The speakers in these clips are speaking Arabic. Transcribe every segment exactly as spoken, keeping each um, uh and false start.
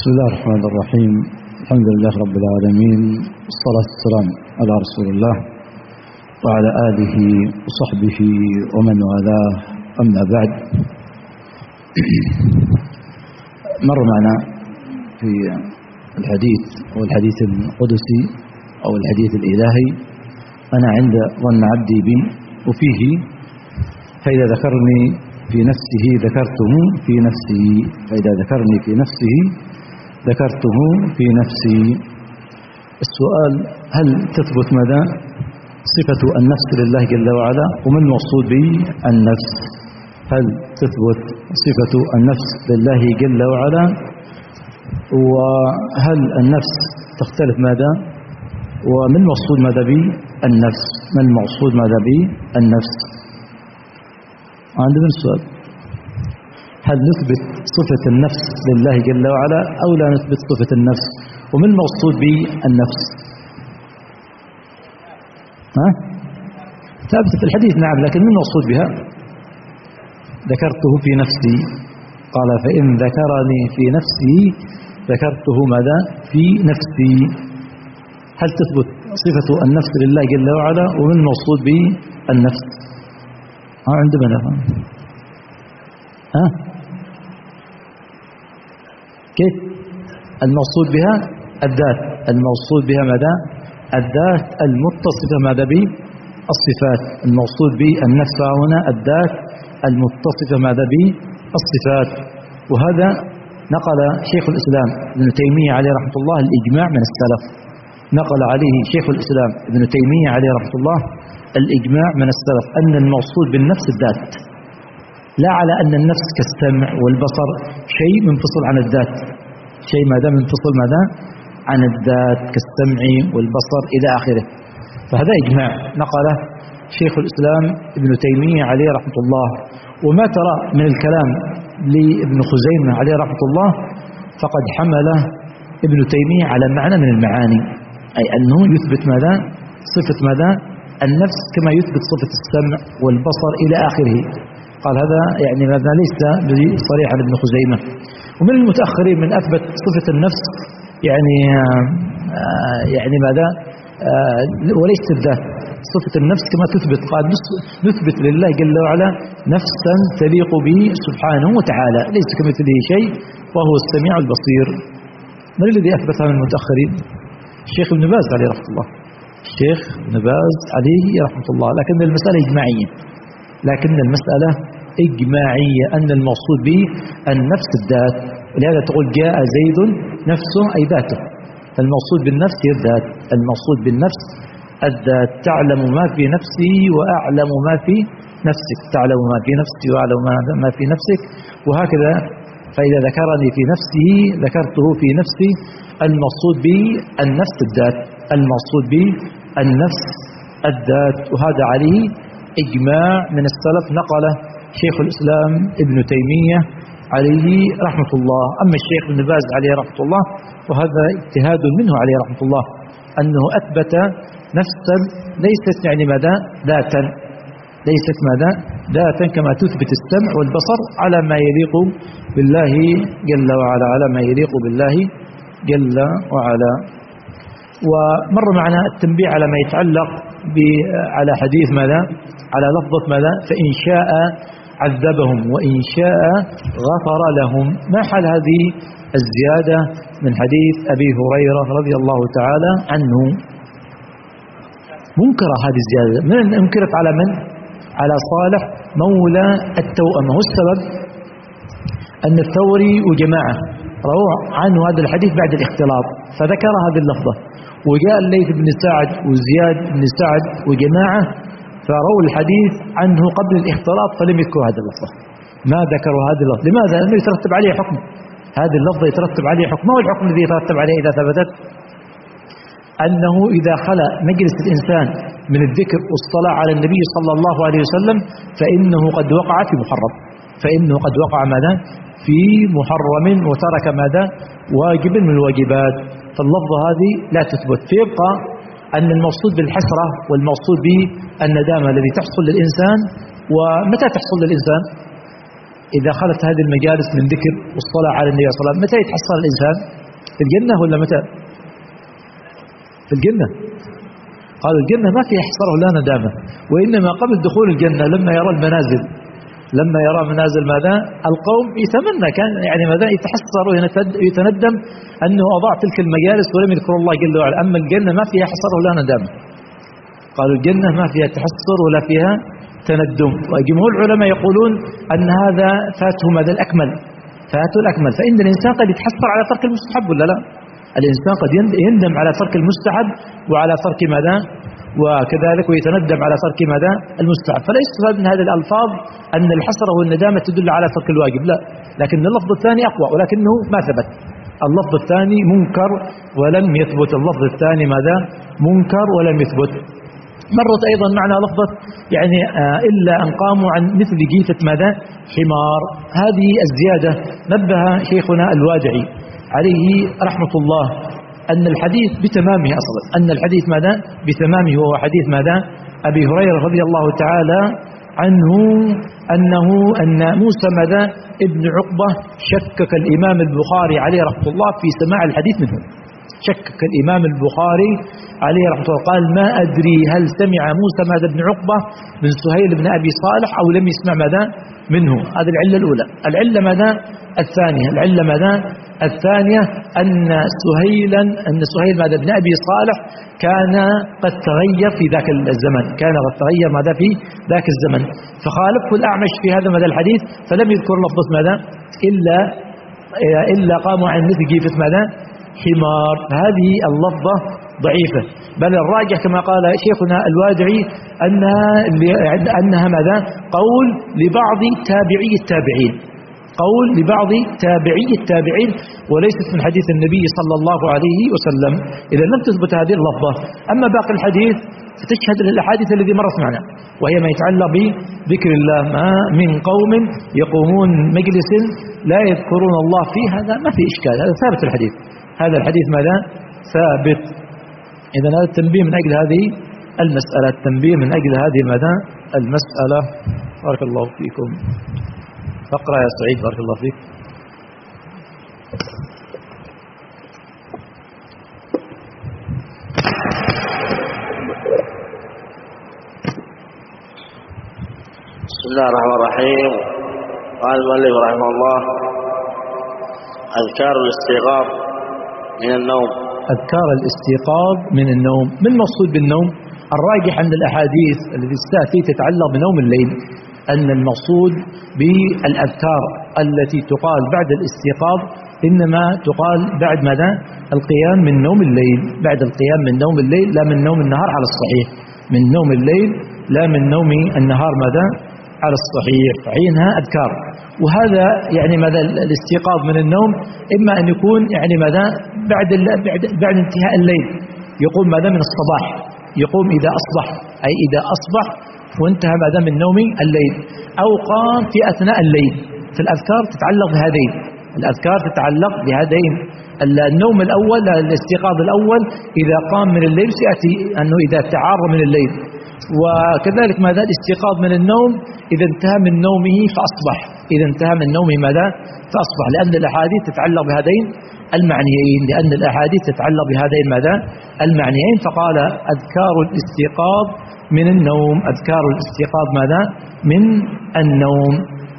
بسم الله الرحمن الرحيم. الحمد لله رب العالمين، والصلاة والسلام على رسول الله وعلى آله وصحبه ومن والاه، أما بعد. مر معنا في الحديث أو الحديث القدسي أو الحديث الإلهي: أنا عند ظن عبدي بي وفيه، فإذا ذكرني في نفسه ذكرته في نفسه، فإذا ذكرني في نفسه ذكرته في نفسي. السؤال: هل تثبت مدى صفة النفس لله جل وعلا؟ وما المقصود به النفس؟ هل تثبت صفة النفس لله جل وعلا؟ وهل النفس تختلف ماذا؟ وما المقصود ماذا به النفس؟ ما المقصود ماذا به النفس؟ عندنا السؤال: هل نثبت صفة النفس لله جل وعلا أو لا نثبت صفة النفس؟ وما المقصود به النفس؟ ها؟ ثابت في الحديث، نعم، لكن ما المقصود بها؟ ذكرته في نفسي، قال: فإن ذكرني في نفسي ذكرته ماذا؟ في نفسي. هل تثبت صفة النفس لله جل وعلا؟ وما المقصود به النفس؟ ها عندما نفهم. ها كيف؟ المقصود بها الذات، المقصود بها ماذا؟ الذات المتصفة ماذا به الصفات. المقصود به النفس هنا الذات المتصفة ماذا به الصفات. وهذا نقل شيخ الإسلام ابن تيمية عليه رحمة الله الإجماع من السلف، نقل عليه شيخ الإسلام ابن تيمية عليه رحمة الله الإجماع من السلف أن المقصود بالنفس الذات، لا على أن النفس كالسمع والبصر شيء منفصل عن الذات، شيء ماذا منفصل ماذا عن الذات كالسمع والبصر إلى آخره. فهذا إجماع نقله شيخ الإسلام ابن تيمية عليه رحمة الله. وما ترى من الكلام لابن خزيمة عليه رحمة الله فقد حمله ابن تيمية على معنى من المعاني، أي أنه يثبت ماذا؟ صفة ماذا؟ النفس كما يثبت صفة السمع والبصر إلى آخره. قال هذا يعني ماذا ليس صريح عن ابن خزيمة. ومن المتأخرين من أثبت صفة النفس يعني آه يعني ماذا آه وليس الذات، صفة النفس كما تثبت. قال نثبت لله جل وعلا نفسا تليق به سبحانه وتعالى، ليس كمثله شيء وهو السميع البصير. من الذي أثبتها من المتأخرين؟ الشيخ ابن باز عليه رحمة الله، الشيخ ابن باز عليه رحمة الله. لكن المسألة إجماعية، لكن المسألة إجماعية أن المقصود به النفس الذات. ولهذا تقول جاء زيد نفسه أي ذاته، المقصود بالنفس هي الذات، المقصود بالنفس الذات. تعلم ما في نفسي وأعلم ما في نفسك، تعلم ما في نفسي وأعلم ما في نفسك، وهكذا. فإذا ذكرني في نفسه ذكرته في نفسي. المقصود به النفس الذات، المقصود به النفس الذات. وهذا عليه إجماع من السلف نقله شيخ الإسلام ابن تيمية عليه رحمة الله. أما الشيخ ابن باز عليه رحمة الله وهذا اجتهاد منه عليه رحمة الله، أنه أثبت نفسا ليست يعني ماذا؟ ذاتا، ليست ماذا؟ ذاتا كما تثبت السمع والبصر على ما يليق بالله جل وعلا، على ما يليق بالله جل وعلا. ومر معنا التنبيه على ما يتعلق على حديث ماذا؟ على لفظة ماذا؟ فإن شاء عذبهم وإن شاء غفر لهم. ما حال هذه الزيادة من حديث أبي هريرة رضي الله تعالى عنه؟ منكرة هذه الزيادة. من انكرت على من؟ على صالح مولى التوأمة. والسبب أن الثوري وجماعة رووا عنه هذا الحديث بعد الاختلاط فذكر هذه اللفظة، وجاء الليث بن سعد وزياد بن سعد وجماعة فرووا الحديث عنه قبل الاختلاط فلم يذكروا هذه اللفظة. ما ذكروا هذه اللفظة. لماذا؟ لأنه يترتب عليه حكم، هذه اللفظة يترتب عليه حكم. ما هو الحكم الذي يترتب عليه إذا ثبتت؟ أنه إذا خلى مجلس الإنسان من الذكر والصلاة على النبي صلى الله عليه وسلم فإنه قد وقع في محرم، فإنه قد وقع ماذا؟ في محرم وترك ماذا؟ واجب من الواجبات. فاللفظة هذه لا تثبت. فيبقى أن المقصود بالحسرة والمقصود بالندامة الذي تحصل للإنسان. ومتى تحصل للإنسان؟ إذا خلت هذه المجالس من ذكر والصلاة على النبي صلى الله عليه وسلم، متى يتحصل الإنسان؟ في الجنة ولا متى؟ في الجنة. قالوا الجنة ما فيها حصره لا ندامة، وإنما قبل دخول الجنة لما يرى المنازل، لما يرى منازل ماذا؟ القوم يتمنى كان يعني ماذا؟ يتحسر ويتندم أنه أضاع تلك المجالس ولم يذكر الله جل وعلا. أما الجنة ما فيها حصر ولا ندامة. قالوا الجنة ما فيها تحسر ولا فيها تندم. وجمهور العلماء يقولون أن هذا فاته ماذا؟ الأكمل، فاته الأكمل. فإن الإنسان قد يتحسر على ترك المستحب ولا لا؟ الإنسان قد يندم على ترك المستحب وعلى ترك ماذا؟ وكذلك ويتندم على ترك ماذا؟ المستحب. فلا يستفاد من هذه الألفاظ أن الحسرة والندامة تدل على ترك الواجب، لا، لكن اللفظ الثاني أقوى ولكنه ما ثبت. اللفظ الثاني منكر ولم يثبت، اللفظ الثاني ماذا؟ منكر ولم يثبت. مرت أيضا معنا لفظة يعني آه إلا أن قاموا عن مثل جيفة ماذا؟ حمار. هذه الزيادة نبه شيخنا الوادعي عليه رحمة الله أن الحديث بتمامه أصلا، أن الحديث ماذا؟ بتمامه، وهو حديث ماذا؟ أبي هريرة رضي الله تعالى عنه أنه أن موسى ماذا؟ ابن عقبة شكك الإمام البخاري عليه رحمة الله في سماع الحديث منه. شكك الإمام البخاري عليه رحمة الله، قال ما أدري هل سمع موسى ماذا بن عقبة من سهيل بن أبي صالح أو لم يسمع ماذا منه. هذه العلة الأولى. العلة ماذا؟ الثانية العلة ماذا؟ الثانية أن سهيلا أن سهيل ماذا بن أبي صالح كان قد تغير في ذاك الزمن، كان قد تغير ماذا في ذاك الزمن، فخالفه الأعمش في هذا ماذا الحديث، فلم يذكر لفظة ماذا؟ إلا إلا قاموا عن مثل جيفة ماذا؟ حمار. هذه اللفظة ضعيفة، بل الراجح كما قال شيخنا الوادعي أنها أنها ماذا؟ قول لبعض تابعي التابعين، قول لبعض تابعي التابعين وليست من حديث النبي صلى الله عليه وسلم. إذا لم تثبت هذه اللفظة. أما باقي الحديث فتشهد للأحاديث الذي مرت معنا، وهي ما يتعلق بذكر الله. ما من قوم يقومون مجلس لا يذكرون الله فيه، هذا ما في إشكال، هذا ثابت الحديث، هذا الحديث ماذا؟ ثابت. إذا هذا التنبيه من أجل هذه المسألة، التنبيه من أجل هذه ماذا؟ المسألة. بارك الله فيكم. اقرأ يا سعيد بارك الله فيك. بسم الله الرحمن الرحيم. قال المؤلف رحمه الله: أذكار الاستيقاظ من النوم. أذكار الاستيقاظ من النوم. من مقصود بالنوم؟ الراجح عند الأحاديث التي تأتي تتعلق بنوم الليل أن المقصود بالأذكار التي تقال بعد الاستيقاظ إنما تقال بعد ماذا؟ القيام من نوم الليل، بعد القيام من نوم الليل، لا من نوم النهار على الصحيح، من نوم الليل لا من نوم النهار ماذا؟ على الصحيح. فعينها أذكار. وهذا يعني ماذا؟ الاستيقاظ من النوم إما أن يكون يعني ماذا؟ بعد بعد بعد انتهاء الليل، يقوم ماذا؟ من الصباح، يقوم إذا أصبح، أي إذا أصبح وانتهى ماذا؟ من نوم الليل، أو قام في أثناء الليل. فالأذكار تتعلق بهذين، الأذكار تتعلق بهذين. النوم الأول، الاستيقاظ الأول إذا قام من الليل، سيأتي أنه إذا تعار من الليل. وكذلك ماذا؟ الاستيقاظ من النوم إذا انتهى من نومه فأصبح، إذا انتهى من نومه ماذا؟ فأصبح، لأن الأحاديث تتعلق بهذين المعنيين، لأن الأحاديث تتعلق بهذين ماذا؟ المعنيين. فقال أذكار الاستيقاظ من النوم، أذكار الاستيقاظ ماذا؟ من النوم.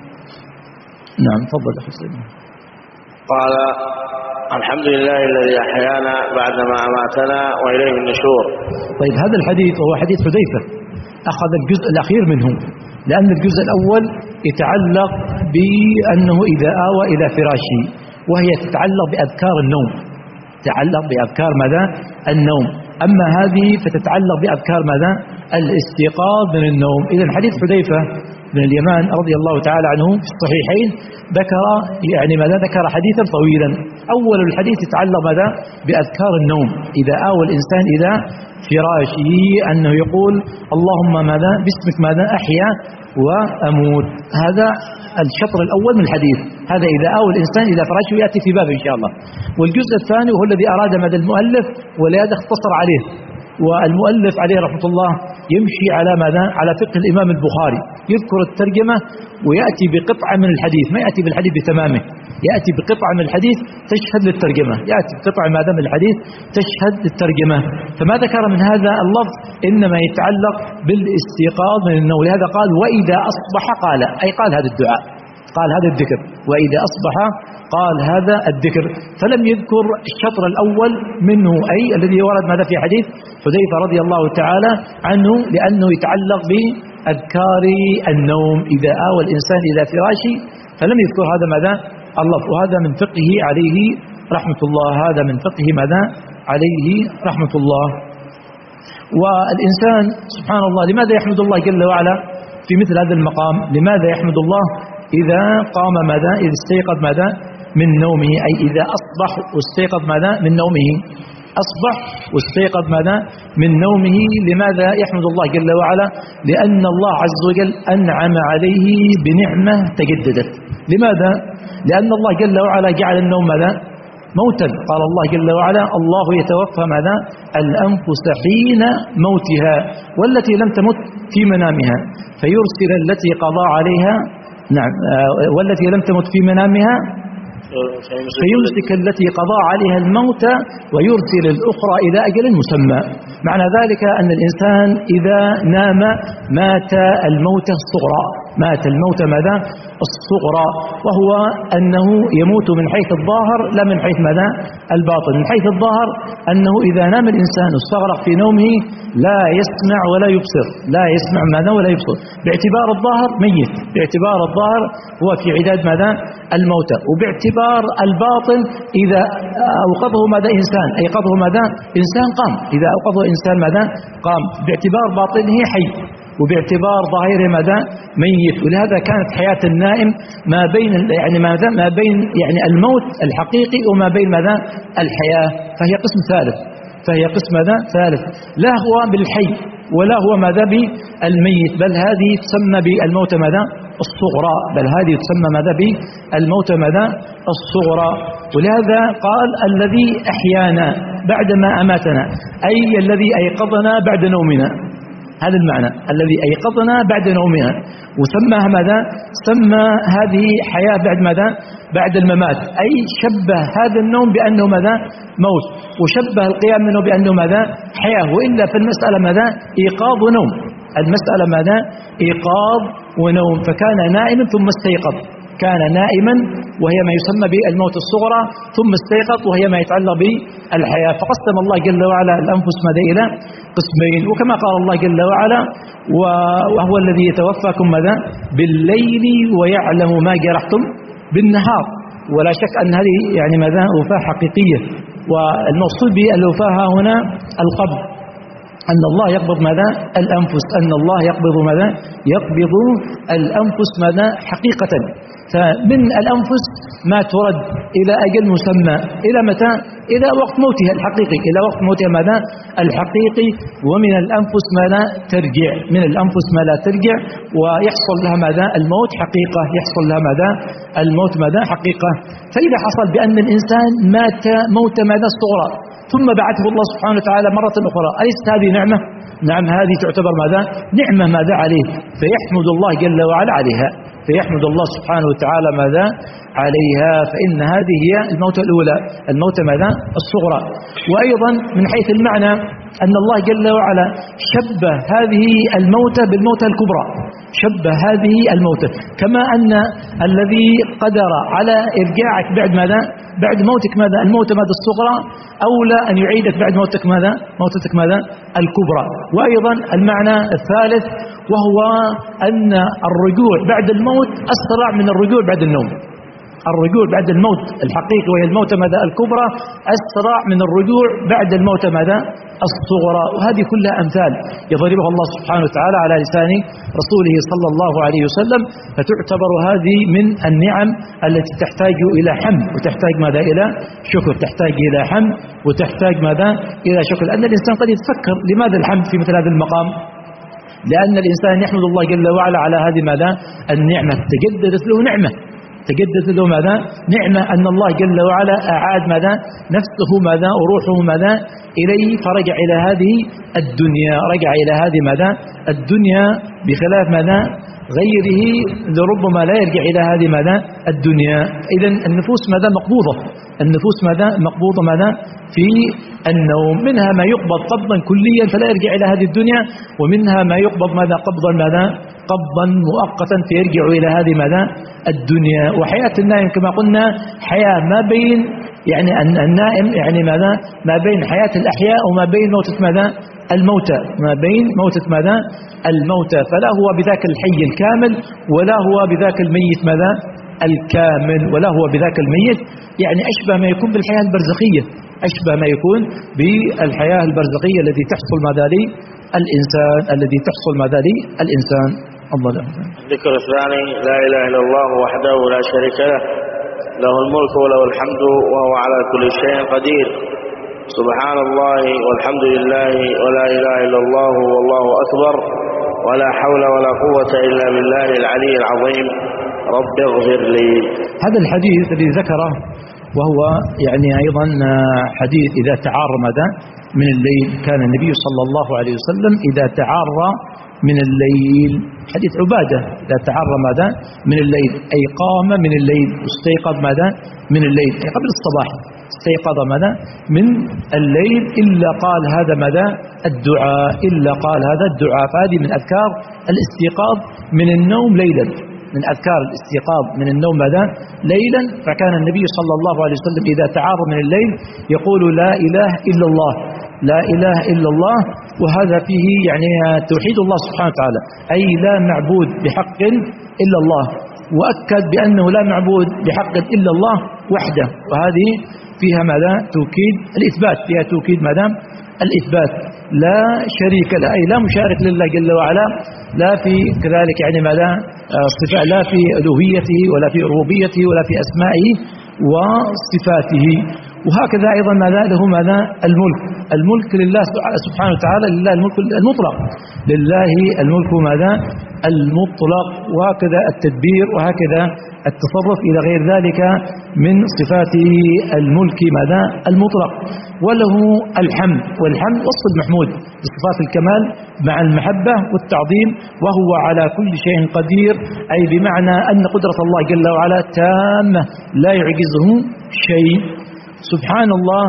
نعم تفضل أخي سيدنا. قال: الحمد لله الذي أحيانا بعدما أماتنا وإليه النشور. طيب هذا الحديث وهو حديث حذيفة أخذ الجزء الأخير منه، لأن الجزء الأول يتعلق بأنه إذا آوى إلى فراشه، وهي تتعلق بأذكار النوم، تتعلق بأذكار ماذا؟ النوم. أما هذه فتتعلق بأذكار ماذا؟ الاستيقاظ من النوم. إذن حديث حذيفة بن اليمان رضي الله تعالى عنه في الصحيحين ذكر يعني ماذا؟ ذكر حديثا طويلا. أول الحديث يتعلق ماذا؟ بأذكار النوم، إذا آوى الإنسان إلى فراشه أنه يقول اللهم ماذا؟ باسمك ماذا؟ أحيا وأموت. هذا الشطر الأول من الحديث، هذا إذا آوى الإنسان إلى فراشه، يأتي في بابه إن شاء الله. والجزء الثاني وهو الذي أراد ماذا؟ المؤلف، ولهذا اختصر عليه. والمؤلف عليه رحمة الله يمشي على ماذا؟ على فقه الإمام البخاري، يذكر الترجمة ويأتي بقطعة من الحديث، ما يأتي بالحديث بتمامه، يأتي بقطعة من الحديث تشهد للترجمة، يأتي بقطعة ماذا من الحديث تشهد للترجمة. فما ذكر من هذا اللفظ إنما يتعلق بالاستيقاظ من النوم، لهذا قال وإذا أصبح قال، أي قال هذا الدعاء، قال هذا الذكر، وإذا أصبح قال هذا الذكر. فلم يذكر الشطر الأول منه، أي الذي ورد ماذا في حديث حذيفة رضي الله تعالى عنه، لأنه يتعلق بأذكار النوم إذا آوى الإنسان إلى فراشه، فلم يذكر هذا ماذا اللفظ. وهذا من فقهه عليه رحمة الله، هذا من فقهه ماذا عليه رحمة الله. والإنسان سبحان الله لماذا يحمد الله جل وعلا في مثل هذا المقام؟ لماذا يحمد الله إذا قام ماذا؟ إذا استيقظ ماذا من نومه، أي إذا أصبح واستيقظ ماذا من نومه، أصبح واستيقظ ماذا من نومه. لماذا يحمد الله جل وعلا؟ لأن الله عز وجل أنعم عليه بنعمة تجددت. لماذا؟ لأن الله جل وعلا جعل النوم ماذا موتا. قال الله جل وعلا الله يتوفى ماذا الأنفس حين موتها والتي لم تمت في منامها فيرسل التي قضى عليها، نعم، والتي لم تمت في منامها فيمسك التي قضى عليها الموت ويرسل الأخرى إلى أجل مسمى. معنى ذلك أن الإنسان إذا نام مات الموت الصغرى، مات الموت ماذا الصغرى، وهو أنه يموت من حيث الظاهر لا من حيث ماذا الباطن. من حيث الظاهر أنه إذا نام الإنسان واستغرق في نومه لا يسمع ولا يبصر، لا يسمع ماذا ولا يبصر، باعتبار الظاهر ميت، باعتبار الظاهر هو في عداد ماذا الموتى، وباعتبار الباطن إذا أوقظه ماذا إنسان أيقظه ماذا إنسان قام، إذا أوقظه إنسان ماذا قام، باعتبار باطنه حي وباعتبار ظاهره ماذا ميت. ولهذا كانت حياة النائم ما بين يعني ماذا ما بين يعني الموت الحقيقي وما بين ماذا الحياة، فهي قسم ثالث، فهي قسم ماذا ثالث، لا هو بالحي ولا هو ماذا بالميت، بل هذه تسمى بالموت ماذا الصغرى، بل هذه تسمى ماذا بالموت ماذا الصغرى. ولهذا قال الذي أحيانا بعدما أماتنا، أي الذي أيقظنا بعد نومنا، هذا المعنى الذي أيقظنا بعد نومها، وسماها ماذا سمى هذه حياة بعد ماذا بعد الممات، أي شبه هذا النوم بأنه ماذا موت، وشبه القيام منه بأنه ماذا حياة. وإلا في المسألة ماذا إيقاظ ونوم، المسألة ماذا إيقاظ ونوم، فكان نائما ثم استيقظ، كان نائما وهي ما يسمى بالموت الصغرى، ثم استيقظ وهي ما يتعلق بالحياة. فقسم الله جل وعلا الأنفس ماذا إلى قسمين، وكما قال الله جل وعلا وهو الذي يتوفاكم ماذا بالليل ويعلم ما جرحتم بالنهار. ولا شك أن هذه يعني ماذا وفاة حقيقية، والمقصود بالوفاة هنا القبض، أن الله يقبض ماذا الأنفس، أن الله يقبض ماذا يقبض الأنفس ماذا حقيقة. فمن الأنفس ما ترد إلى أجل مسمى، إلى متى إلى وقت موتها الحقيقي، إلى وقت موتها ماذا الحقيقي. ومن الأنفس ما لا ترجع، من الأنفس ما لا ترجع ويحصل لها ماذا الموت حقيقة، يحصل لها ماذا الموت ماذا حقيقة. فإذا حصل بأن الإنسان مات موت ماذا الصغرى ثم بعثه الله سبحانه وتعالى مرة أخرى، أليست هذه نعمة؟ نعم، هذه تعتبر ماذا نعمة ماذا عليه، فيحمد الله جل وعلا عليها، فيحمد الله سبحانه وتعالى ماذا عليها. فإن هذه هي الموتة الأولى، الموتة ماذا الصغرى. وأيضا من حيث المعنى أن الله جل وعلا شبه هذه الموتة بالموتة الكبرى، شبه هذه الموتة، كما أن الذي قدر على إرجاعك بعد ماذا بعد موتك ماذا الموتة ماذا الصغرى أولى أن يعيدك بعد موتك ماذا موتتك ماذا الكبرى. وأيضا المعنى الثالث وهو أن الرجوع بعد الموت أسرع من الرجوع بعد النوم، الرجوع بعد الموت الحقيقي وهي الموتة ماذا الكبرى أسرع من الرجوع بعد الموتة ماذا الصغرى. وهذه كلها أمثال يضربها الله سبحانه وتعالى على لسان رسوله صلى الله عليه وسلم، فتعتبر هذه من النعم التي تحتاج إلى حمد وتحتاج ماذا إلى شكر، تحتاج إلى حمد وتحتاج ماذا إلى شكر. لأن الإنسان قد يتفكر لماذا الحمد في مثل هذا المقام، لأن الإنسان يحمد الله جل وعلا على هذه ماذا النعمة، تجددت له نعمة تجدد له ماذا؟ نعمة أن الله جل وعلا أعاد ماذا؟ نفسه ماذا؟ وروحه ماذا؟ إليه، فرجع إلى هذه الدنيا، رجع إلى هذه ماذا؟ الدنيا، بخلاف ماذا؟ غيره لربما لا يرجع إلى هذه ماذا؟ الدنيا. إذن النفوس ماذا؟ مقبوضة، النفوس ماذا؟ مقبوضة ماذا؟ في النوم. منها ما يقبض قبضا كليا فلا يرجع إلى هذه الدنيا، ومنها ما يقبض ماذا؟ قبضا ماذا؟ قبضا مؤقتا فيرجع إلى هذه ماذا؟ الدنيا. وحياة النائم كما قلنا حياة ما بين يعني النائم يعني ماذا؟ ما بين حياة الأحياء وما بين موتة ماذا؟ الموتى، ما بين موتة ماذا؟ الموتى. فلا هو بذاك الحي الكامل ولا هو بذاك الميت ماذا؟ الكامل، ولا هو بذاك الميت، يعني أشبه ما يكون بالحياة البرزخية، أشبه ما يكون بالحياة البرزخية التي تحصل ماذا لي الإنسان، الذي تحصل ماذا لي الإنسان. الله لا. الذكر الثاني: لا إله إلا الله وحده لا شريك له، له الملك وله الحمد وهو على كل شيء قدير، سبحان الله والحمد لله ولا إله إلا الله والله أكبر، ولا حول ولا قوة إلا بالله العلي العظيم، رب اغفر لي. هذا الحديث الذي ذكره وهو يعني أيضا حديث إذا تعار ماذا من الليل، كان النبي صلى الله عليه وسلم إذا تعار من الليل، حديث عبادة، إذا تعار ماذا من الليل أي قام من الليل، استيقظ ماذا من الليل أي قبل الصباح، استيقظ ماذا من الليل، إلا قال هذا ماذا الدعاء، إلا قال هذا الدعاء. فهذه من أذكار الاستيقاظ من النوم ليلا، من أذكار الاستيقاظ من النوم ماذا ليلا. فكان النبي صلى الله عليه وسلم إذا تعار من الليل يقول لا إله إلا الله، لا إله إلا الله. وهذا فيه يعني توحيد الله سبحانه وتعالى، أي لا معبود بحق إلا الله، وأكد بأنه لا معبود بحق إلا الله وحده. وهذه فيها ماذا توكيد الإثبات، فيها توكيد ماذا الإثبات، لا شريك له أي لا مشارك لله جل وعلا، لا في كذلك يعني ماذا صفات، لا في ألوهيته ولا في ربوبيته ولا في أسمائه وصفاته. وهكذا أيضا ماذا له ماذا الملك، الملك لله سبحانه وتعالى، لله الملك المطلق، لله الملك ماذا المطلق، وهكذا التدبير وهكذا التصرف إلى غير ذلك من صفات الملك ماذا المطلق. وله الحمد، والحمد وصف المحمود بصفات الكمال مع المحبة والتعظيم، وهو على كل شيء قدير، أي بمعنى أن قدرة الله جل وعلا تامة لا يعجزه شيء. سبحان الله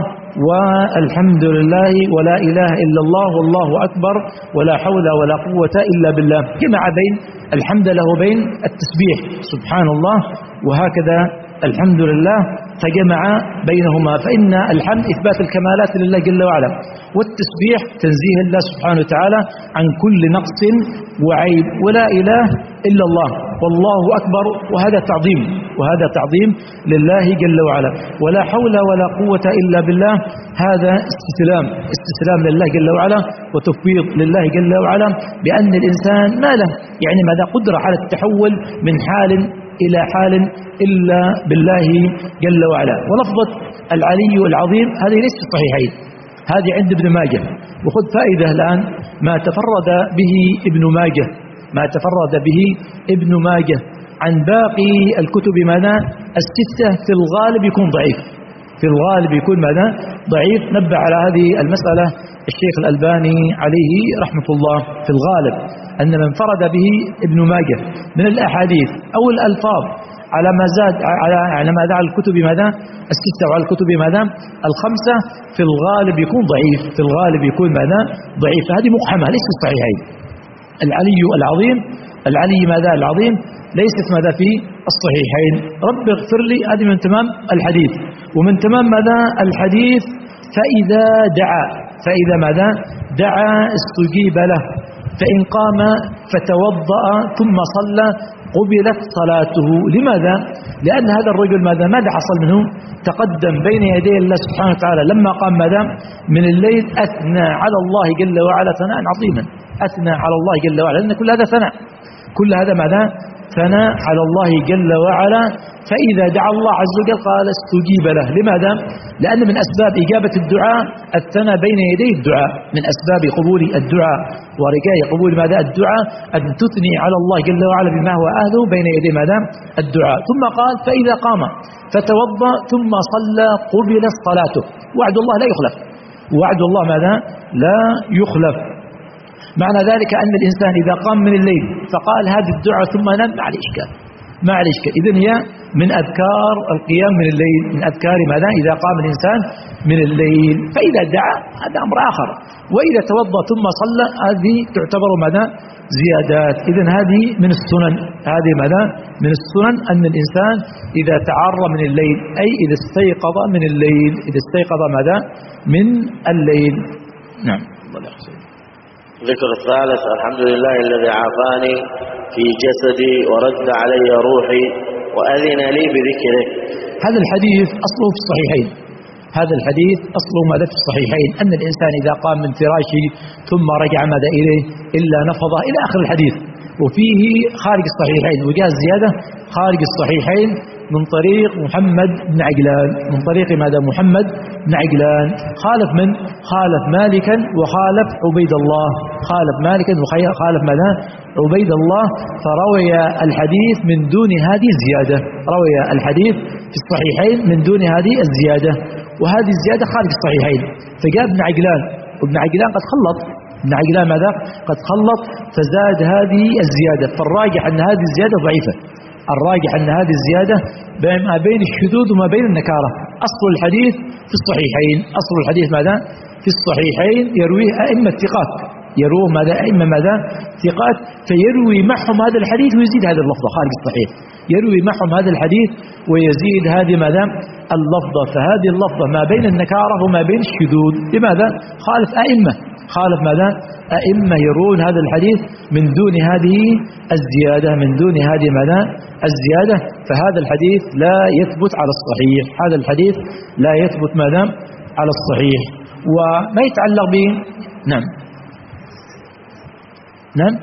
والحمد لله ولا إله إلا الله والله أكبر ولا حول ولا قوة إلا بالله، جمع بين الحمد له بين التسبيح سبحان الله، وهكذا الحمد لله فجمع بينهما. فإن الحمد إثبات الكمالات لله جل وعلا، والتسبيح تنزيه الله سبحانه وتعالى عن كل نقص وعيب، ولا إله إلا الله والله أكبر، وهذا تعظيم، وهذا تعظيم لله جل وعلا. ولا حول ولا قوة إلا بالله، هذا استسلام، استسلام لله جل وعلا وتفويض لله جل وعلا، بأن الإنسان ما له يعني ماذا قدرة على التحول من حال إلى حال إلا بالله جل وعلا. ولفظة العلي العظيم هذه ليست صحيحين، هذه عند ابن ماجه. وخذ فائدة الآن، ما تفرد به ابن ماجه، ما تفرد به ابن ماجه عن باقي الكتب ماذا الستة في الغالب يكون ضعيف، في الغالب يكون ماذا ضعيف. نبه على هذه المسألة الشيخ الألباني عليه رحمة الله، في الغالب أن من فرد به ابن ماجه من الأحاديث أو الألفاظ على ما زاد على على ما على الكتب ماذا الستة وعلى الكتب ماذا الخمسة، في الغالب يكون ضعيف، في الغالب يكون ماذا ضعيف. هذه مقحمة ليست صحيحين. العلي العظيم، العلي ماذا العظيم ليست ماذا في الصحيحين. رب اغفر لي هذه من تمام الحديث، ومن تمام ماذا الحديث فإذا دعا، فإذا ماذا دعا استجيب له، فإن قام فتوضأ ثم صلى قبلت صلاته. لماذا؟ لأن هذا الرجل ماذا ماذا حصل منه؟ تقدم بين يدي الله سبحانه وتعالى لما قام ماذا من الليل، أثنى على الله جل وعلا ثناء عظيما، أثنى على الله جل وعلا، لأن كل هذا ثناء، كل هذا ماذا ثنى على الله جل وعلا، فإذا دعا الله عز وجل قال استجيب له. لماذا؟ لأن من أسباب إجابة الدعاء الثنى بين يدي الدعاء، من أسباب قبول الدعاء ورجاء قبول ماذا الدعاء أن تثني على الله جل وعلا بما هو أهله بين يدي ماذا الدعاء. ثم قال فإذا قام فتوضأ ثم صلى قبلت صلاته. وعد الله لا يخلف، وعد الله ماذا لا يخلف. معنى ذلك أن الإنسان إذا قام من الليل فقال هذه الدعاء ثم نام ما عليه إشكال، ما عليه إشكال. إذن هي من أذكار القيام من الليل، من أذكار ماذا إذا قام الإنسان من الليل. فإذا دعا هذا أمر آخر، وإذا توضأ ثم صلى هذه تعتبر ماذا زيادات. إذن هذه من السنن، هذه ماذا من السنن أن الإنسان إذا تعرى من الليل، أي إذا استيقظ من الليل، إذا استيقظ ماذا من الليل. نعم. الله يحسن. ذكر الثالث: الحمد لله الذي عافاني في جسدي ورد علي روحي وأذن لي بذكره. هذا الحديث أصله في الصحيحين، هذا الحديث أصله ماذا في الصحيحين، أن الإنسان إذا قام من فراشه ثم رجع ماذا إليه إلا نفضه إلى آخر الحديث. وفيه خارج الصحيحين، وجاء الزيادة خارج الصحيحين من طريق محمد بن عجلان، من طريق ماذا محمد بن عجلان. خالف من؟ خالف مالكا وخالف عبيد الله، خالف مالكا وخالف ماذا عبيد الله، فروي الحديث من دون هذه الزيادة، روي الحديث في الصحيحين من دون هذه الزيادة، وهذه الزيادة خارج الصحيحين. فجاء ابن عجلان، وابن عجلان قد خلط، ابن عجلان ماذا قد خلط فزاد هذه الزيادة. فالراجح أن هذه الزيادة ضعيفة، الراجح أن هذه الزيادة ما بين الشذوذ وما بين النكارة. أصل الحديث في الصحيحين، أصل الحديث ماذا في الصحيحين يرويه أئمة ثقات، يروه ماذا أئمة ماذا ثقات، فيروي معهم هذا الحديث ويزيد هذه اللفظة خارج الصحيح، يروي معهم هذا الحديث ويزيد هذه ماذا اللفظة. فهذه اللفظة ما بين النكارة وما بين الشذوذ. لماذا؟ خالف أئمة، خالف ماذا أئمة يرون هذا الحديث من دون هذه الزيادة، من دون هذه ماذا الزيادة. فهذا الحديث لا يثبت على الصحيح، هذا الحديث لا يثبت ماذا على الصحيح. وما يتعلق به نعم نعم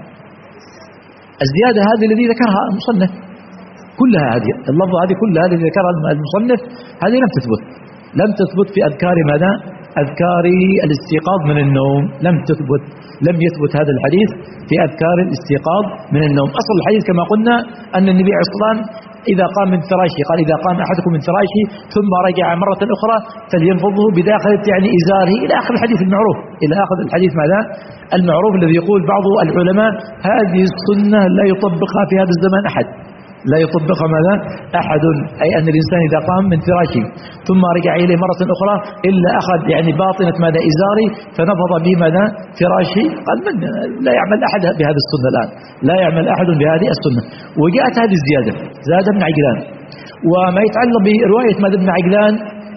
الزيادة هذه الذي ذكرها المصنف كلها، هذه اللفظة هذه كلها التي ذكرها المصنف هذه لم تثبت، لم تثبت في أذكار ماذا أذكار الاستيقاظ من النوم، لم تثبت، لم يثبت هذا الحديث في أذكار الاستيقاظ من النوم. أصل الحديث كما قلنا أن النبي عليه الصلاة والسلام إذا قام من فراشه قال إذا قام أحدكم من فراشه ثم رجع مرة أخرى فلينفضه بداخل يعني إزاره إلى آخر الحديث المعروف، إلى آخر الحديث ماذا المعروف الذي يقول بعض العلماء هذه السنة لا يطبقها في هذا الزمان أحد، لا يطبقها ماذا أحد، أي أن الإنسان إذا قام من فراشه ثم رجع إليه مرة أخرى إلا أخذ يعني باطنة ماذا إزاري فنفض به ماذا فراشي، قال من لا يعمل أحد بهذه السنة الآن، لا يعمل أحد بهذه السنة. وجاءت هذه الزيادة زاد ابن عجلان. وما يتعلق برواية ماذا ابن عجلان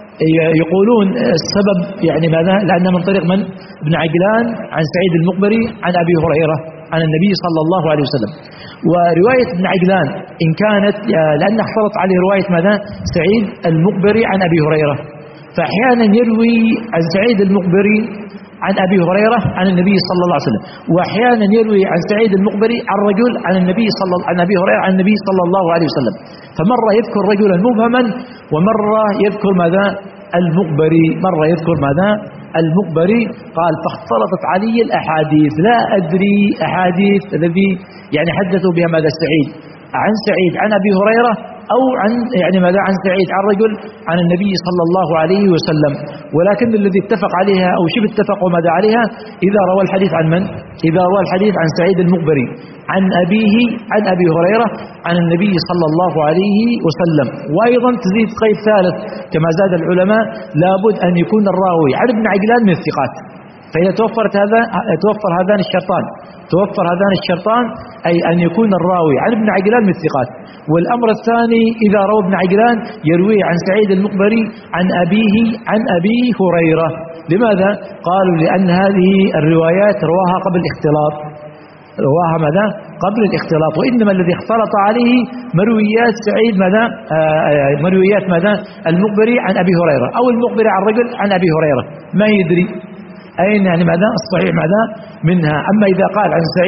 يقولون السبب يعني ماذا لأن من طريق من ابن عجلان عن سعيد المقبري عن أبي هريرة عن النبي صلى الله عليه وسلم. ورواية ابن عجلان إن كانت لأن اختلط عليه رواية ماذا سعيد المقبري عن أبي هريرة، فأحيانا يروي عن سعيد المقبري عن أبي هريرة عن النبي صلى الله عليه وسلم، وأحيانا يروي عن سعيد المقبري عن رجل عن النبي صلى عن أبي هريرة عن النبي صلى الله عليه وسلم. فمرة يذكر رجلا مبهما ومرة يذكر ماذا المقبري، مرة يذكر ماذا المقبري. قال فاختلطت علي الأحاديث، لا أدري أحاديث الذي يعني حدثوا بها ماذا سعيد عن سعيد عن أبي هريرة أو عن يعني ماذا عن سعيد عن رجل عن النبي صلى الله عليه وسلم. ولكن الذي اتفق عليها أو شبه اتفقوا ماذا عليها إذا روى الحديث عن من؟ إذا روى الحديث عن سعيد المقبري عن أبيه عن أبي هريرة عن النبي صلى الله عليه وسلم. وأيضا تزيد قيد ثالث كما زاد العلماء لابد أن يكون الراوي عن ابن عجلان من الثقات. فإذا توفرت هذا توفر هذان الشرطان توفر هذان الشرطان أي أن يكون الراوي عن ابن عجلان من الثقات. والأمر الثاني إذا روى ابن عجلان يروي عن سعيد المقبري عن أبيه عن أبي هريرة. لماذا؟ قالوا لأن هذه الروايات رواها قبل الاختلاط، رواها ماذا قبل الاختلاط، وإنما الذي اختلط عليه مرويات سعيد ماذا آه مرويات ماذا المقبري عن أبي هريرة أو المقبري عن رجل عن أبي هريرة، ما يدري أين يعني ماذا الصحيح ماذا منها. أما إذا قال عن سعيد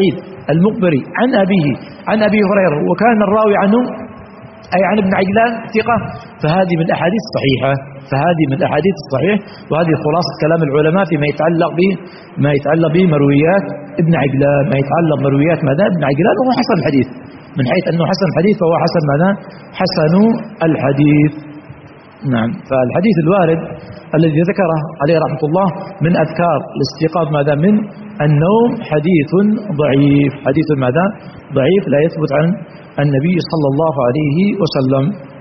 المقبري عن أبيه عن أبي هريرة وكان الراوي عنه أي عن ابن عجلان ثقة، فهذه من الأحاديث الصحيحة فهذه من الأحاديث الصحيحة وهذه خلاصة كلام العلماء فيما يتعلق به ما يتعلق به مرويات ابن عجلان، ما يتعلق مرويات ماذا ابن عجلان، وهو حسن الحديث من حيث أنه حسن الحديث فهو حسن ماذا حسن الحديث. نعم، فالحديث الوارد الذي ذكره عليه رحمة الله من أذكار الاستيقاظ ماذا من النوم حديث ضعيف، حديث ماذا ضعيف لا يثبت عن النبي صلى الله عليه وسلم.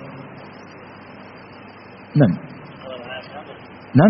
نعم نعم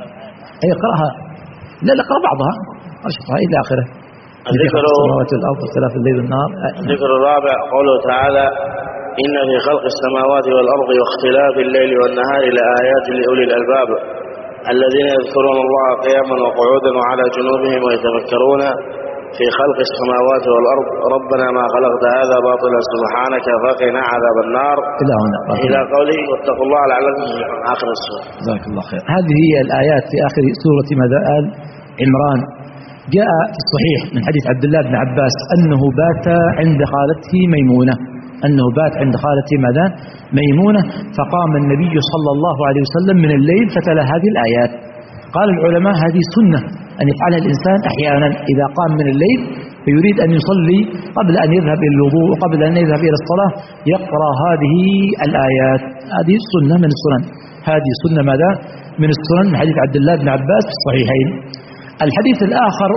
أي اقرأها لا لا اقرأ بعضها أشرحها إلى آخره. الذكر السماوات والأرض واختلاف الليل والنهار. الذكر الرابع قوله تعالى إن في خلق السماوات والأرض واختلاف الليل والنهار لآيات لأولي الألباب الذين يذكرون الله قياما وقعودا وعلى جنوبهم ويتفكرون في خلق السماوات والأرض ربنا ما خلقت هذا باطلا سبحانك فقنا عذاب النار إلى هنا إلى قوله واتقوا الله لعلكم تفلحون آخر السورة. جزاك الله خير. هذه هي الآيات في آخر سورة ماذا آل عمران. جاء في الصحيح من حديث عبد الله بن عباس أنه بات عند خالته ميمونة أنه بات عند خالته ماذا ميمونة فقام النبي صلى الله عليه وسلم من الليل فتلا هذه الآيات. قال العلماء هذه سنة أن يفعلها الإنسان أحيانا إذا قام من الليل فيريد أن يصلي قبل أن يذهب إلى الوضوء وقبل أن يذهب إلى الصلاة يقرأ هذه الآيات. هذه السنة من السنن هذه سنة ماذا من السنن من حديث عبد الله بن عباس في الصحيحين. الحديث الآخر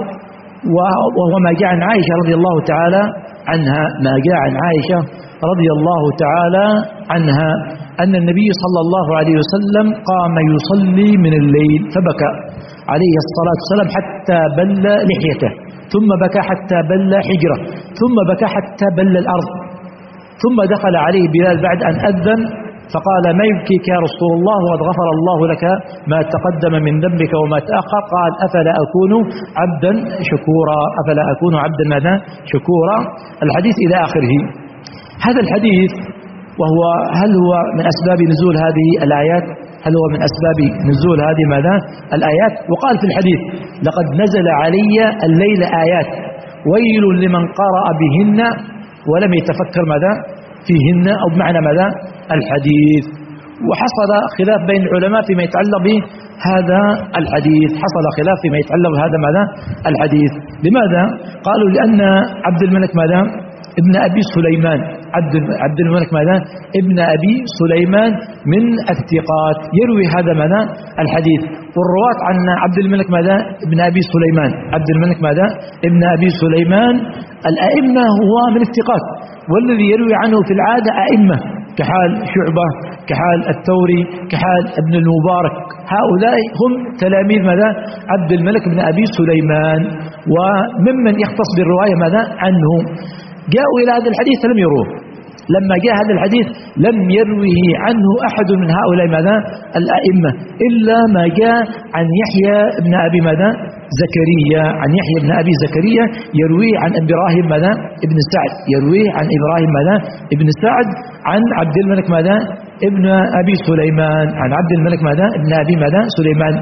وهو ما جاء عن عائشة رضي الله تعالى عنها ما جاء عن عائشة رضي الله تعالى عنها أن النبي صلى الله عليه وسلم قام يصلي من الليل فبكى عليه الصلاة والسلام حتى بل لحيته ثم بكى حتى بل حجره ثم بكى حتى بل الأرض ثم دخل عليه بلال بعد أن أذن فقال ما يبكيك يا رسول الله وقد غفر الله لك ما تقدم من ذنبك وما تأخر. قال أفلا أكون عبدا شكورا أفلا أكون عبدا ماذا شكورا. الحديث إلى آخره. هذا الحديث وهو هل هو من أسباب نزول هذه الآيات هل هو من أسباب نزول هذه ماذا الآيات. وقال في الحديث لقد نزل علي الليل آيات ويل لمن قرأ بهن ولم يتفكر ماذا فيهن أو بمعنى ماذا الحديث. وحصل خلاف بين العلماء فيما يتعلق بهذا الحديث حصل خلاف فيما يتعلق بهذا ماذا الحديث. لماذا قالوا لأن عبد الملك ماذا ابن أبي سليمان عبد عبد الملك ماذا ابن أبي سليمان من الثقات يروي هذا ماذا الحديث. والرواة عن عبد الملك ماذا ابن أبي سليمان عبد الملك ماذا ابن أبي سليمان الأئمة هو من الثقات والذي يروي عنه في العادة أئمة كحال شعبة كحال الثوري كحال ابن المبارك هؤلاء هم تلاميذ ماذا عبد الملك بن أبي سليمان وممن يختص بالرواية ماذا عنه. جاءوا إلى هذا الحديث لم يروه لما جاء هذا الحديث لم يرويه عنه أحد من هؤلاء ماذا الأئمة إلا ما جاء عن يحيى بن أبي ماذا زكريا عن يحيى بن أبي زكريا يرويه عن إبراهيم ماذا ابن سعد يرويه عن إبراهيم ماذا ابن سعد عن عبد الملك ماذا ابن أبي سليمان عن عبد الملك ماذا ابن أبي ماذا سليمان.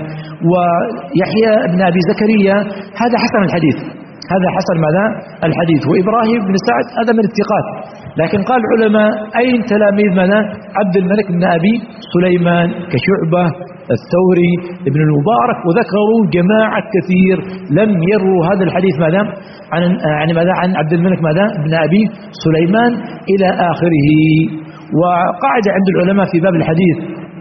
ويحيى بن أبي زكريا هذا حسن الحديث هذا حسن ماذا الحديث. وإبراهيم بن سعد هذا من الثقات لكن قال العلماء أين تلاميذ ماذا عبد الملك بن أبي سليمان كشعبة الثوري ابن المبارك وذكروا جماعة كثير لم يروا هذا الحديث ماذا عن يعني ماذا عن عبد الملك ماذا بن أبي سليمان إلى آخره. وقاعدة عند العلماء في باب الحديث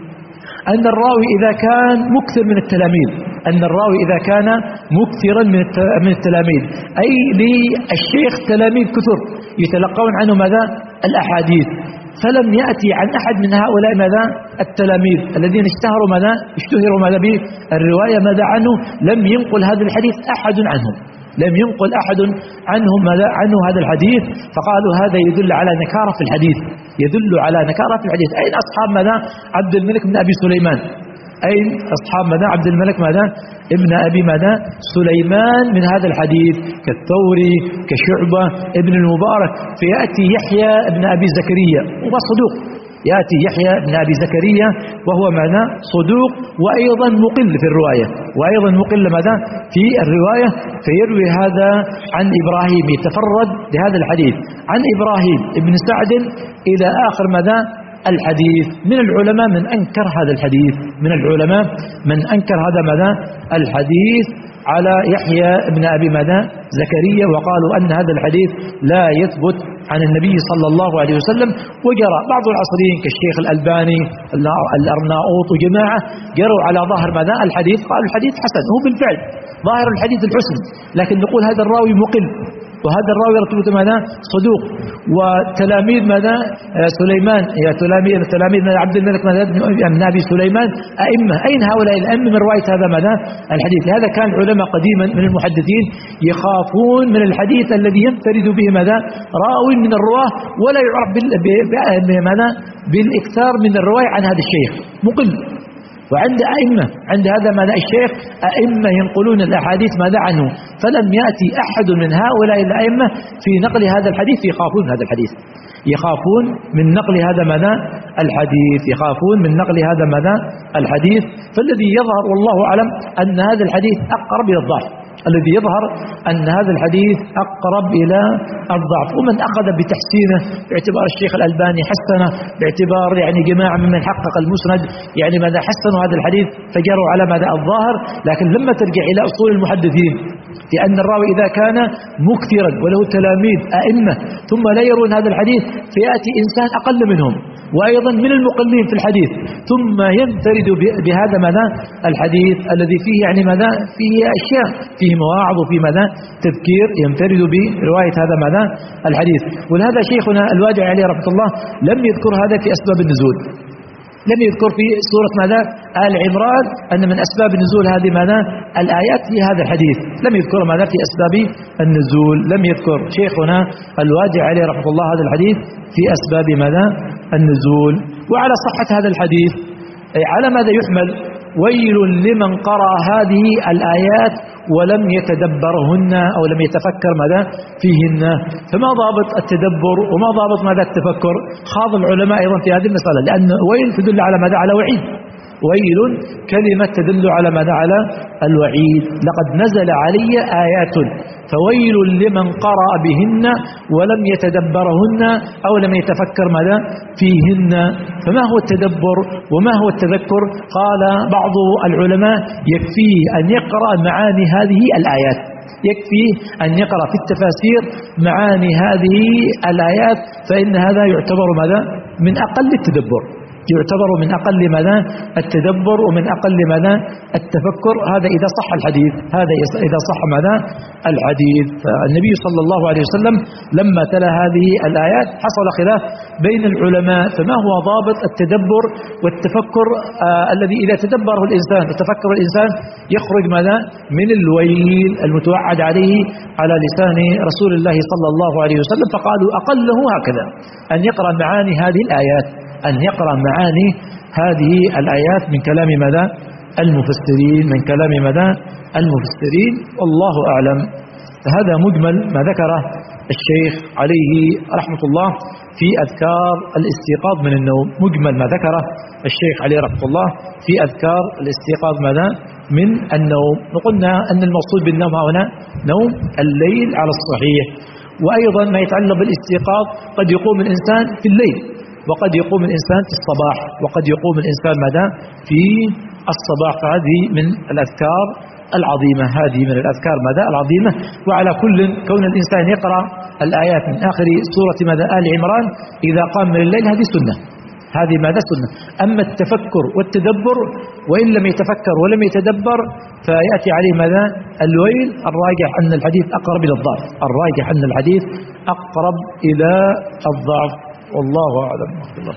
أن الراوي إذا كان مكثر من التلاميذ أن الراوي إذا كان مكثرا من التلاميذ أي للشيخ تلاميذ كثر يتلقون عنه ماذا الأحاديث فلم يأتي عن أحد من هؤلاء ماذا التلاميذ الذين اشتهروا ماذا اشتهروا ماذا بالرواية ماذا عنه لم ينقل هذا الحديث أحد عنهم لم ينقل أحد عنهم ماذا عنه هذا الحديث. فقالوا هذا يدل على نكارة في الحديث يدل على نكارة في الحديث. أين أصحاب ماذا عبد الملك بن أبي سليمان أين أصحاب ماذا عبد الملك ماذا ابن أبي ماذا سليمان من هذا الحديث كالثوري كشعبة ابن المبارك. فيأتي يحيى ابن أبي زكريا وهو صدوق يأتي يحيى بن أبي زكريا وهو ماذا صدوق وأيضا مقل في الرواية، وأيضا مقل ماذا في الرواية، فيروي هذا عن إبراهيم، يتفرد بهذا الحديث عن إبراهيم ابن سعد إلى آخر ماذا الحديث. من العلماء من أنكر هذا الحديث، من العلماء من أنكر هذا ماذا الحديث على يحيى بن أبي ماذا زكريا، وقالوا أن هذا الحديث لا يثبت عن النبي صلى الله عليه وسلم. وجرى بعض العصريين كالشيخ الألباني الأرناؤوط وجماعة جروا على ظاهر ماذا الحديث، قالوا الحديث حسن، هو بالفعل ظاهر الحديث الحسن، لكن نقول هذا الراوي مقل، وهذا الراوي رتبته ماذا صدوق. وتلاميذ ماذا سليمان يا تلاميذ تلاميذ عبد الملك ماذا بن أبي سليمان أئمة، أين هؤلاء الأئمة من رواية هذا ماذا الحديث؟ هذا كان العلماء قديما من المحدثين يخافون من الحديث الذي ينفرد به ماذا راوي من الرواه ولا يعرف بماذا بالإكثار من الرواية عن هذا الشيخ، مقل. وعند أئمة عند هذا ماذا الشيخ أئمة ينقلون الأحاديث ماذا عنه، فلم يأتي أحد من هؤلاء الأئمة في نقل هذا الحديث، يخافون هذا الحديث، يخافون من نقل هذا ماذا الحديث، يخافون من نقل هذا ماذا الحديث. فالذي يظهر والله أعلم أن هذا الحديث أقرب إلى الضعف، الذي يظهر أن هذا الحديث أقرب إلى الضعف. ومن أخذ بتحسينه باعتبار الشيخ الألباني حسنه، باعتبار يعني جماعة ممن حقق المسند يعني ماذا حسنوا هذا الحديث فجروا على ماذا الظاهر. لكن لما ترجع إلى أصول المحدثين لأن الراوي إذا كان مكثرا وله تلاميذ أئمة ثم لا يرون هذا الحديث، فيأتي إنسان أقل منهم وأيضا من المقلين في الحديث ثم ينفرد بهذا ماذا الحديث الذي فيه يعني ماذا فيه أشياء، فيه مواعظ وفيه ماذا تذكير، ينفرد برواية هذا ماذا الحديث. ولهذا شيخنا الواجع عليه رحمة الله لم يذكر هذا في أسباب النزول، لم يذكر في سورة ماذا آل عمران أن من أسباب النزول هذه ماذا الآيات في هذا الحديث، لم يذكر ماذا في أسباب النزول، لم يذكر شيخنا الواجع عليه رحمة الله هذا الحديث في أسباب ماذا النزول. وعلى صحة هذا الحديث على ماذا يحمل؟ ويل لمن قرأ هذه الآيات ولم يتدبرهن أو لم يتفكر ماذا فيهن. فما ضابط التدبر وما ضابط ماذا التفكر؟ خاض العلماء أيضا في هذه المسألة، لأن ويل تدل على ماذا على وعيد، ويل كلمة تدل على ماذا على الوعيد. لقد نزل علي آيات فويل لمن قرأ بهن ولم يتدبرهن أو لم يتفكر ماذا فيهن. فما هو التدبر وما هو التذكر؟ قال بعض العلماء يكفي أن يقرأ معاني هذه الآيات، يكفي أن يقرأ في التفاسير معاني هذه الآيات، فإن هذا يعتبر ماذا من أقل التدبر، يعتبر من أقل ماذا التدبر ومن أقل ماذا التفكر. هذا إذا صح الحديث، هذا إذا صح ماذا الحديث. فالنبي صلى الله عليه وسلم لما تلا هذه الآيات حصل خلاف بين العلماء، فما هو ضابط التدبر والتفكر آه الذي إذا تدبره الإنسان وتفكر الإنسان يخرج ماذا من الويل المتوعد عليه على لسان رسول الله صلى الله عليه وسلم. فقالوا أقله هكذا أن يقرأ معاني هذه الآيات، أن يقرأ معاني هذه الآيات من كلام ماذا المفسرين، من كلام ماذا المفسرين، والله أعلم. فهذا مجمل ما ذكره الشيخ عليه رحمة الله في أذكار الاستيقاظ من النوم، مجمل ما ذكره الشيخ عليه رحمة الله في أذكار الاستيقاظ ماذا من النوم. وقلنا أن المقصود بالنوم هنا نوم الليل على الصحيح. وأيضا ما يتعلق بالاستيقاظ قد يقوم الإنسان في الليل وقد يقوم الإنسان في الصباح وقد يقوم الإنسان ماذا في الصباح. فهذه من الأذكار العظيمة، هذه من الأذكار ماذا العظيمة. وعلى كل كون الإنسان يقرأ الآيات من آخر سورة ماذا آل عمران إذا قام من الليل هذه سنة، هذه ماذا سنة. أما التفكر والتدبر وإن لم يتفكر ولم يتدبر فيأتي عليه ماذا الويل. الراجح أن الحديث أقرب إلى الضعف، الراجح أن الحديث أقرب إلى الضعف، والله أعلم.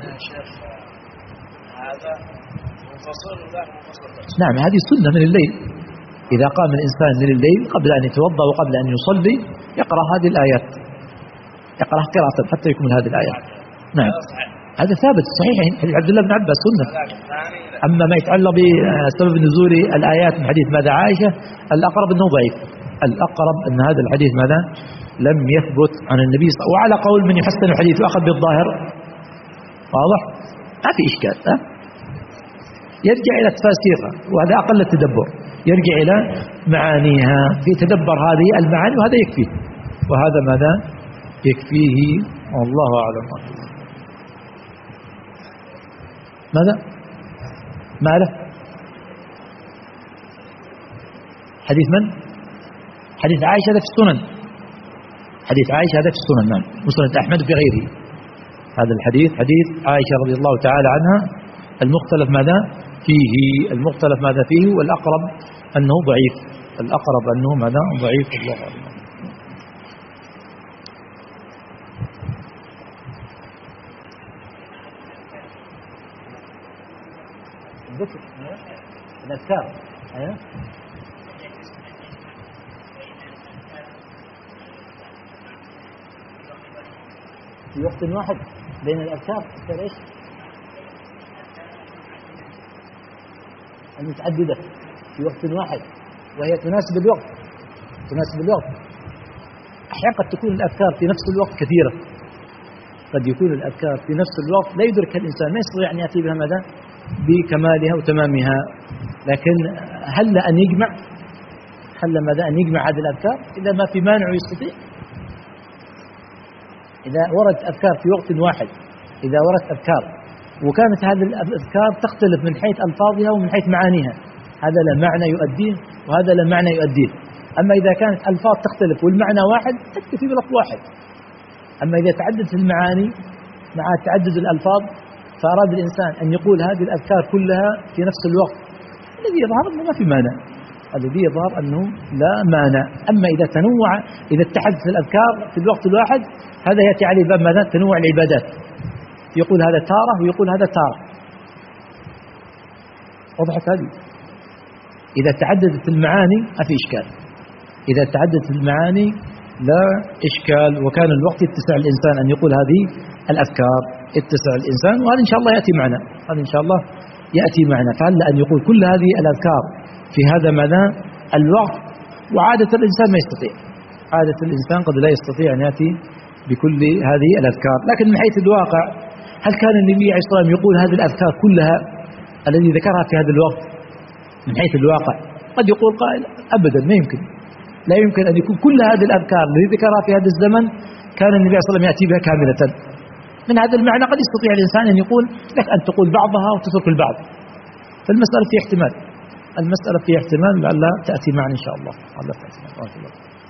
هذا منفصل لا منفصل. نعم هذه سنة من الليل، إذا قام الإنسان من الليل قبل أن يتوضأ وقبل أن يصلي يقرأ هذه الآيات، يقرأ قراءة حتى يكمل هذه الآيات. نعم هذا ثابت صحيح حديث عبد الله بن عباس سنة. أما ما يتعلق بسبب نزول الآيات من حديث ماذا عائشة الأقرب أنه ضعيف، الأقرب أن هذا الحديث ماذا لم يثبت عن النبي صلى الله عليه وسلم. وعلى قول من يحسن الحديث وأخذ بالظاهر واضح ما في إشكال. ها؟ يرجع إلى تفاسيرها، وهذا أقل التدبر، يرجع إلى معانيها، في تدبر هذه المعاني وهذا يكفيه، وهذا ماذا يكفيه، والله أعلم. ماذا ما له حديث من؟ حديث عائشة هذا في السنن، حديث عائشة هذا في السنن، نعم، مسند أحمد في غيره. هذا الحديث حديث عائشة رضي الله تعالى عنها، المختلف ماذا فيه، المختلف ماذا فيه، والأقرب أنه ضعيف، الأقرب أنه ماذا ضعيف، الله أعلم. الذكر الأذكار أيوه في وقت واحد بين الأذكار ايش؟ المتعددة في وقت واحد، وهي تناسب الوقت، تناسب الوقت. أحيانا قد تكون الأذكار في نفس الوقت كثيرة، قد يكون الأذكار في نفس الوقت لا يدرك الإنسان، ما يستطيع أن يأتي بها ماذا بكمالها وتمامها، لكن هل أن يجمع، هل ماذا أن يجمع هذه الأذكار إذا ما في مانع يستطيع. إذا وردت أذكار في وقت واحد، إذا وردت أذكار وكانت هذه الأذكار تختلف من حيث ألفاظها ومن حيث معانيها، هذا لا معنى يؤديه وهذا لا معنى يؤديه. أما إذا كانت ألفاظ تختلف والمعنى واحد تكتفي بلفظ واحد. أما إذا تعددت المعاني مع تعدد الألفاظ فأراد الإنسان أن يقول هذه الأذكار كلها في نفس الوقت، الذي يظهر أنه ما في مانع، الذي يظهر أنه لا مانع. أما إذا تنوع، إذا اتحدت الأذكار في الوقت الواحد، هذا يأتي عليه باب ماذا؟ تنوع العبادات، يقول هذا تارة ويقول هذا تارة. وضحت هذه؟ إذا تعددت المعاني ما في إشكال، إذا تعددت المعاني لا إشكال، وكان الوقت يتسع الإنسان أن يقول هذه الأذكار، يتسع الإنسان، وهذا إن شاء الله يأتي معنا، هذا إن شاء الله يأتي معنا. فهل أن يقول كل هذه الأذكار في هذا ماذا الوقت، وعادة الإنسان ما يستطيع، عادة الإنسان قد لا يستطيع أن يأتي بكل هذه الأذكار. لكن من حيث الواقع، هل كان النبي عليه الصلاة والسلام يقول هذه الأذكار كلها الذي ذكرها في هذا الوقت؟ من حيث الواقع قد يقول قائل أبدا ما يمكن، لا يمكن أن يكون كل هذه الأذكار التي ذكرها في هذا الزمن كان النبي صلى الله عليه وسلم يأتي بها كاملة. من هذا المعنى قد يستطيع الإنسان أن يقول لك أن تقول بعضها وتترك البعض، فالمسألة في احتمال، المسألة في احتمال لعلها تأتي معنا إن شاء الله. الله